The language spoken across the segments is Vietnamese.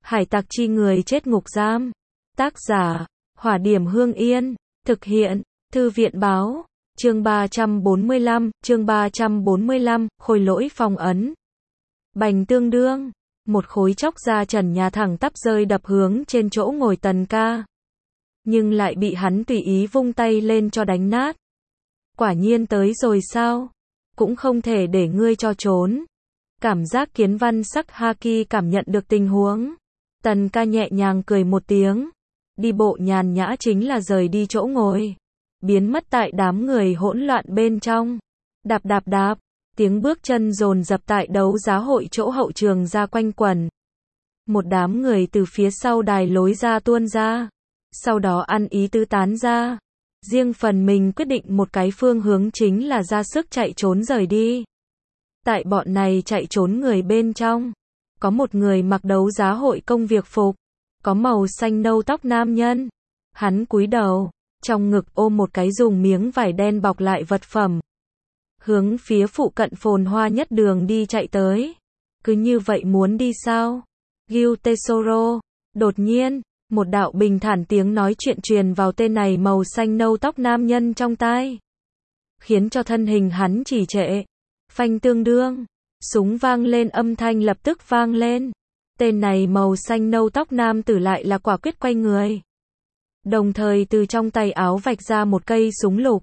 Hải tặc chi người chết ngục giam. Tác giả, Hỏa Điểm Hương Yên. Thực hiện, Thư viện báo. Chương 345, khôi lỗi phong ấn. Bành tương đương, một khối chóc ra trần nhà thẳng tắp rơi đập hướng trên chỗ ngồi Tần Ca. Nhưng lại bị hắn tùy ý vung tay lên cho đánh nát. Quả nhiên tới rồi sao? Cũng không thể để ngươi cho trốn. Cảm giác Kiến Văn Sắc Haki cảm nhận được tình huống. Tần Ca nhẹ nhàng cười một tiếng. Đi bộ nhàn nhã chính là rời đi chỗ ngồi. Biến mất tại đám người hỗn loạn bên trong. Đạp đạp đạp, tiếng bước chân dồn dập tại đấu giá hội chỗ hậu trường ra quanh quẩn. Một đám người từ phía sau đài lối ra tuôn ra. Sau đó ăn ý tứ tán ra. Riêng phần mình quyết định một cái phương hướng chính là ra sức chạy trốn rời đi. Tại bọn này chạy trốn người bên trong, có một người mặc đấu giá hội công việc phục, có màu xanh nâu tóc nam nhân. Hắn cúi đầu, trong ngực ôm một cái dùng miếng vải đen bọc lại vật phẩm. Hướng phía phụ cận phồn hoa nhất đường đi chạy tới. Cứ như vậy muốn đi sao? Gil Tesoro. Đột nhiên, một đạo bình thản tiếng nói chuyện truyền vào tên này màu xanh nâu tóc nam nhân trong tai. Khiến cho thân hình hắn trì trệ. Phanh tương đương. Súng vang lên, âm thanh lập tức vang lên. Tên này màu xanh nâu tóc nam tử lại là quả quyết quay người. Đồng thời từ trong tay áo vạch ra một cây súng lục.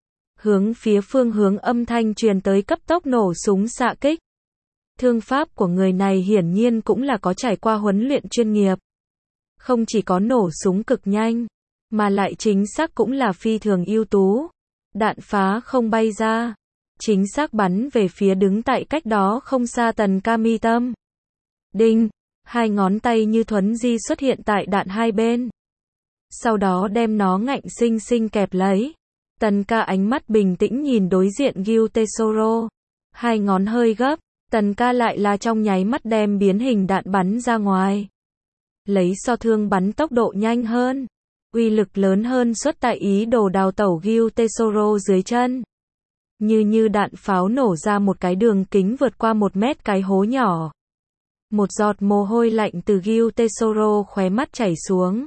Hướng phía phương hướng âm thanh truyền tới cấp tốc nổ súng xạ kích. Thương pháp của người này hiển nhiên cũng là có trải qua huấn luyện chuyên nghiệp. Không chỉ có nổ súng cực nhanh, mà lại chính xác cũng là phi thường ưu tú. Đạn phá không bay ra, chính xác bắn về phía đứng tại cách đó không xa Tần Ca mi tâm. Đinh, hai ngón tay như thuấn di xuất hiện tại đạn hai bên. Sau đó đem nó ngạnh xinh xinh kẹp lấy. Tần Ca ánh mắt bình tĩnh nhìn đối diện Gil Tesoro. Hai ngón hơi gấp, Tần Ca lại là trong nháy mắt đem biến hình đạn bắn ra ngoài. Lấy so thương bắn tốc độ nhanh hơn, uy lực lớn hơn xuất tại ý đồ đào tẩu Gil Tesoro dưới chân. Như đạn pháo nổ ra một cái đường kính vượt qua 1 mét cái hố nhỏ. Một giọt mồ hôi lạnh từ Gil Tesoro khóe mắt chảy xuống.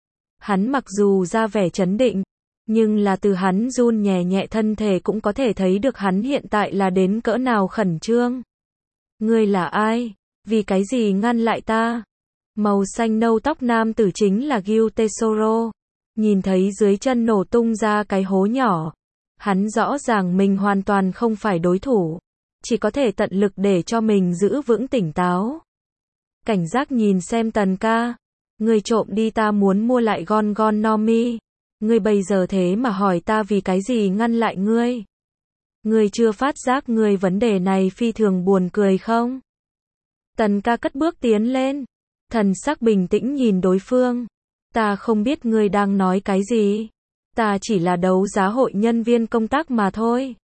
Hắn mặc dù ra vẻ trấn định, nhưng là từ hắn run nhẹ nhẹ thân thể cũng có thể thấy được hắn hiện tại là đến cỡ nào khẩn trương. Ngươi là ai? Vì cái gì ngăn lại ta? Màu xanh nâu tóc nam tử chính là Gil Tesoro. Nhìn thấy dưới chân nổ tung ra cái hố nhỏ. Hắn rõ ràng mình hoàn toàn không phải đối thủ. Chỉ có thể tận lực để cho mình giữ vững tỉnh táo. Cảnh giác nhìn xem Tần Ca. Ngươi trộm đi, ta muốn mua lại Gon Gon No Mi. Ngươi bây giờ thế mà hỏi ta vì cái gì ngăn lại ngươi. Ngươi chưa phát giác ngươi vấn đề này phi thường buồn cười không? Tần Ca cất bước tiến lên. Thần sắc bình tĩnh nhìn đối phương. Ta không biết ngươi đang nói cái gì. Ta chỉ là đấu giá hội nhân viên công tác mà thôi.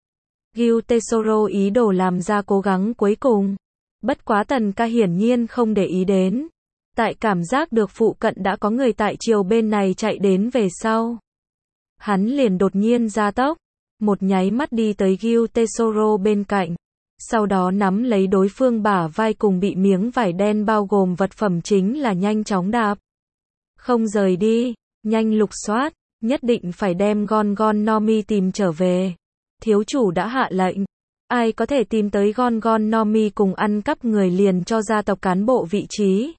Gil Tesoro ý đồ làm ra cố gắng cuối cùng. Bất quá Tần Ca hiển nhiên không để ý đến. Tại cảm giác được phụ cận đã có người tại chiều bên này chạy đến về sau. Hắn liền đột nhiên ra tốc. Một nháy mắt đi tới Gil Tesoro bên cạnh. Sau đó nắm lấy đối phương bả vai cùng bị miếng vải đen bao gồm vật phẩm chính là nhanh chóng đạp. Không rời đi, nhanh lục soát, nhất định phải đem Gon Gon No Mi tìm trở về. Thiếu chủ đã hạ lệnh. Ai có thể tìm tới Gon Gon No Mi cùng ăn cắp người liền cho gia tộc cán bộ vị trí.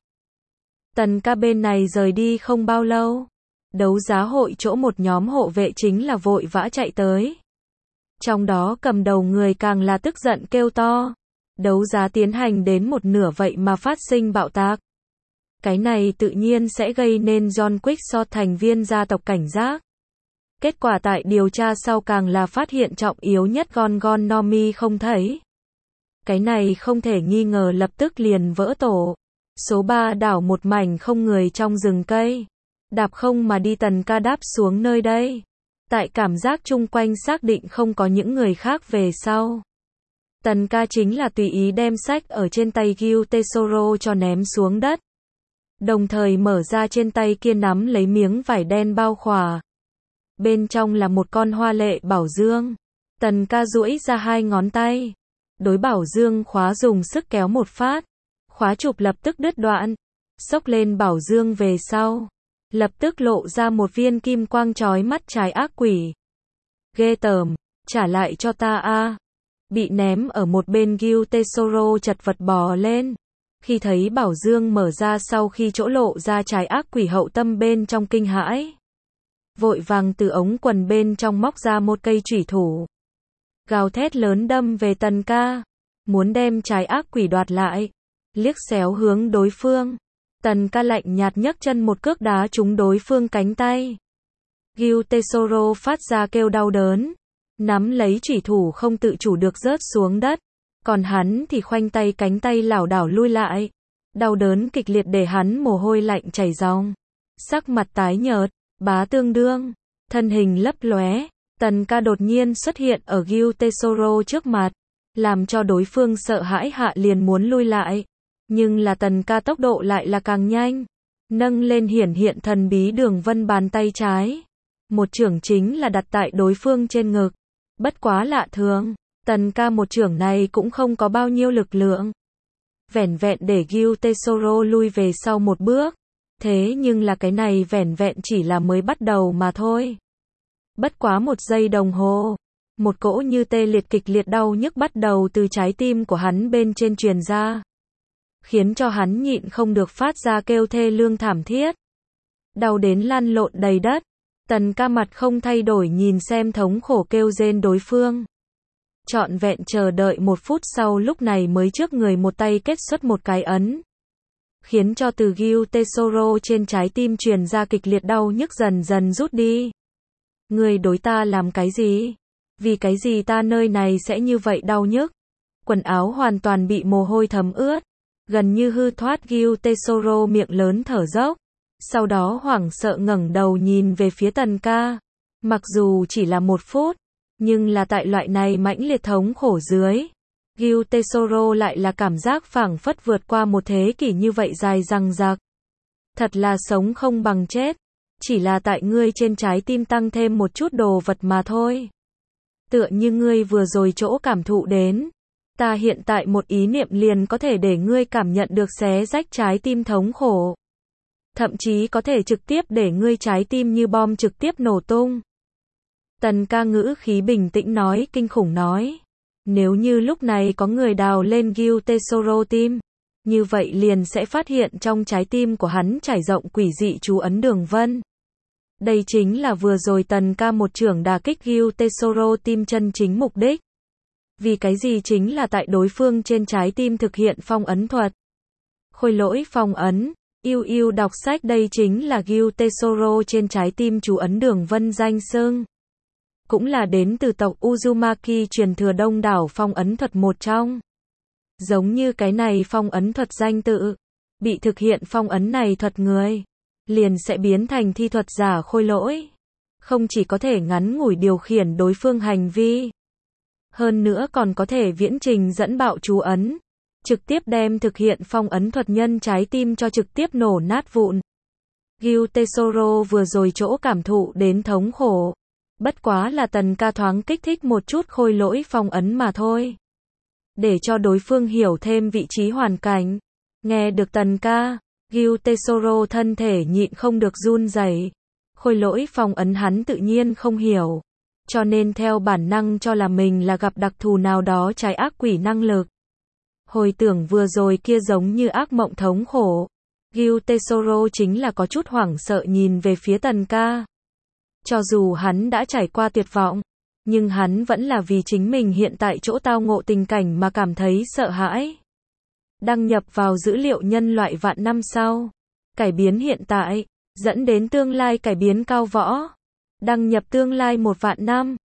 Tần Ca bên này rời đi không bao lâu. Đấu giá hội chỗ một nhóm hộ vệ chính là vội vã chạy tới. Trong đó cầm đầu người càng là tức giận kêu to. Đấu giá tiến hành đến một nửa vậy mà phát sinh bạo tạc. Cái này tự nhiên sẽ gây nên John Quickshot thành viên gia tộc cảnh giác. Kết quả tại điều tra sau càng là phát hiện trọng yếu nhất Gon Gon No Mi không thấy. Cái này không thể nghi ngờ lập tức liền vỡ tổ. Số 3 đảo một mảnh không người trong rừng cây. Đạp không mà đi, Tần Ca đáp xuống nơi đây. Tại cảm giác chung quanh xác định không có những người khác về sau. Tần Ca chính là tùy ý đem sách ở trên tay Gil Tesoro cho ném xuống đất. Đồng thời mở ra trên tay kia nắm lấy miếng vải đen bao khỏa. Bên trong là một con hoa lệ bảo dương. Tần Ca duỗi ra hai ngón tay. Đối bảo dương khóa dùng sức kéo một phát. Khóa trục lập tức đứt đoạn. xốc lên bảo dương về sau, lập tức lộ ra một viên kim quang chói mắt trái ác quỷ. Ghê tởm, trả lại cho ta a. Bị ném ở một bên Gyu Tesoro chật vật bò lên. Khi thấy bảo dương mở ra sau khi chỗ lộ ra trái ác quỷ hậu tâm bên trong kinh hãi. Vội vàng từ ống quần bên trong móc ra một cây chủy thủ. Gào thét lớn đâm về Tần Ca. Muốn đem trái ác quỷ đoạt lại. Liếc xéo hướng đối phương. Tần Ca lạnh nhạt nhấc chân một cước đá trúng đối phương cánh tay. Gyu Tesoro phát ra kêu đau đớn. Nắm lấy chủy thủ không tự chủ được rớt xuống đất. Còn hắn thì khoanh tay cánh tay lảo đảo lui lại. Đau đớn kịch liệt để hắn mồ hôi lạnh chảy ròng. Sắc mặt tái nhợt, bá tương đương, thân hình lấp lóe. Tần Ca đột nhiên xuất hiện ở Gyu Tesoro trước mặt. Làm cho đối phương sợ hãi hạ liền muốn lui lại. Nhưng là Tần Ca tốc độ lại là càng nhanh. Nâng lên hiển hiện thần bí đường vân bàn tay trái. Một chưởng chính là đặt tại đối phương trên ngực. Bất quá lạ thường, Tần Ca một chưởng này cũng không có bao nhiêu lực lượng. Vẻn vẹn để Gyu Tesoro lui về sau một bước. Thế nhưng là cái này vẻn vẹn chỉ là mới bắt đầu mà thôi. Bất quá một giây đồng hồ. Một cỗ như tê liệt kịch liệt đau nhức bắt đầu từ trái tim của hắn bên trên truyền ra. Khiến cho hắn nhịn không được phát ra kêu thê lương thảm thiết. Đau đến lăn lộn đầy đất. Tần Ca mặt không thay đổi nhìn xem thống khổ kêu rên đối phương. Trọn vẹn chờ đợi 1 phút sau lúc này mới trước người một tay kết xuất một cái ấn. Khiến cho từ Gyu Tesoro trên trái tim truyền ra kịch liệt đau nhức dần dần rút đi. Người đối ta làm cái gì? Vì cái gì ta nơi này sẽ như vậy đau nhức? Quần áo hoàn toàn bị mồ hôi thấm ướt. Gần như hư thoát Gyu Tesoro miệng lớn thở dốc. Sau đó hoảng sợ ngẩng đầu nhìn về phía Tần Ca. Mặc dù chỉ là 1 phút, nhưng là tại loại này mãnh liệt thống khổ dưới. Gyu Tesoro lại là cảm giác phảng phất vượt qua một thế kỷ như vậy dài dằng dặc. Thật là sống không bằng chết. Chỉ là tại ngươi trên trái tim tăng thêm một chút đồ vật mà thôi. Tựa như ngươi vừa rồi chỗ cảm thụ đến. Ta hiện tại một ý niệm liền có thể để ngươi cảm nhận được xé rách trái tim thống khổ. Thậm chí có thể trực tiếp để ngươi trái tim như bom trực tiếp nổ tung. Tần Ca ngữ khí bình tĩnh nói, kinh khủng nói. Nếu như lúc này có người đào lên Gyu Tesoro tim, như vậy liền sẽ phát hiện trong trái tim của hắn trải rộng quỷ dị chú ấn đường vân. Đây chính là vừa rồi Tần Ca một chưởng đả kích Gyu Tesoro tim chân chính mục đích. Vì cái gì chính là tại đối phương trên trái tim thực hiện phong ấn thuật. Khôi lỗi phong ấn. Yêu yêu đọc sách đây chính là Gyu Tesoro trên trái tim chú ấn đường vân danh xưng. Cũng là đến từ tộc Uzumaki truyền thừa đông đảo phong ấn thuật một trong. Giống như cái này phong ấn thuật danh tự. Bị thực hiện phong ấn này thuật người. Liền sẽ biến thành thi thuật giả khôi lỗi. Không chỉ có thể ngắn ngủi điều khiển đối phương hành vi. Hơn nữa còn có thể viễn trình dẫn bạo chú ấn. Trực tiếp đem thực hiện phong ấn thuật nhân trái tim cho trực tiếp nổ nát vụn. Gyu Tesoro vừa rồi chỗ cảm thụ đến thống khổ. Bất quá là Tần Ca thoáng kích thích một chút khôi lỗi phong ấn mà thôi. Để cho đối phương hiểu thêm vị trí hoàn cảnh. Nghe được Tần Ca, Gyu Tesoro thân thể nhịn không được run rẩy. Khôi lỗi phong ấn hắn tự nhiên không hiểu. Cho nên theo bản năng cho là mình là gặp đặc thù nào đó trái ác quỷ năng lực. Hồi tưởng vừa rồi kia giống như ác mộng thống khổ. Gyu Tesoro chính là có chút hoảng sợ nhìn về phía Tần Ca. Cho dù hắn đã trải qua tuyệt vọng, nhưng hắn vẫn là vì chính mình hiện tại chỗ tao ngộ tình cảnh mà cảm thấy sợ hãi. Đăng nhập vào dữ liệu nhân loại vạn năm sau. Cải biến hiện tại, dẫn đến tương lai cải biến cao võ. Đăng nhập tương lai 1 vạn năm.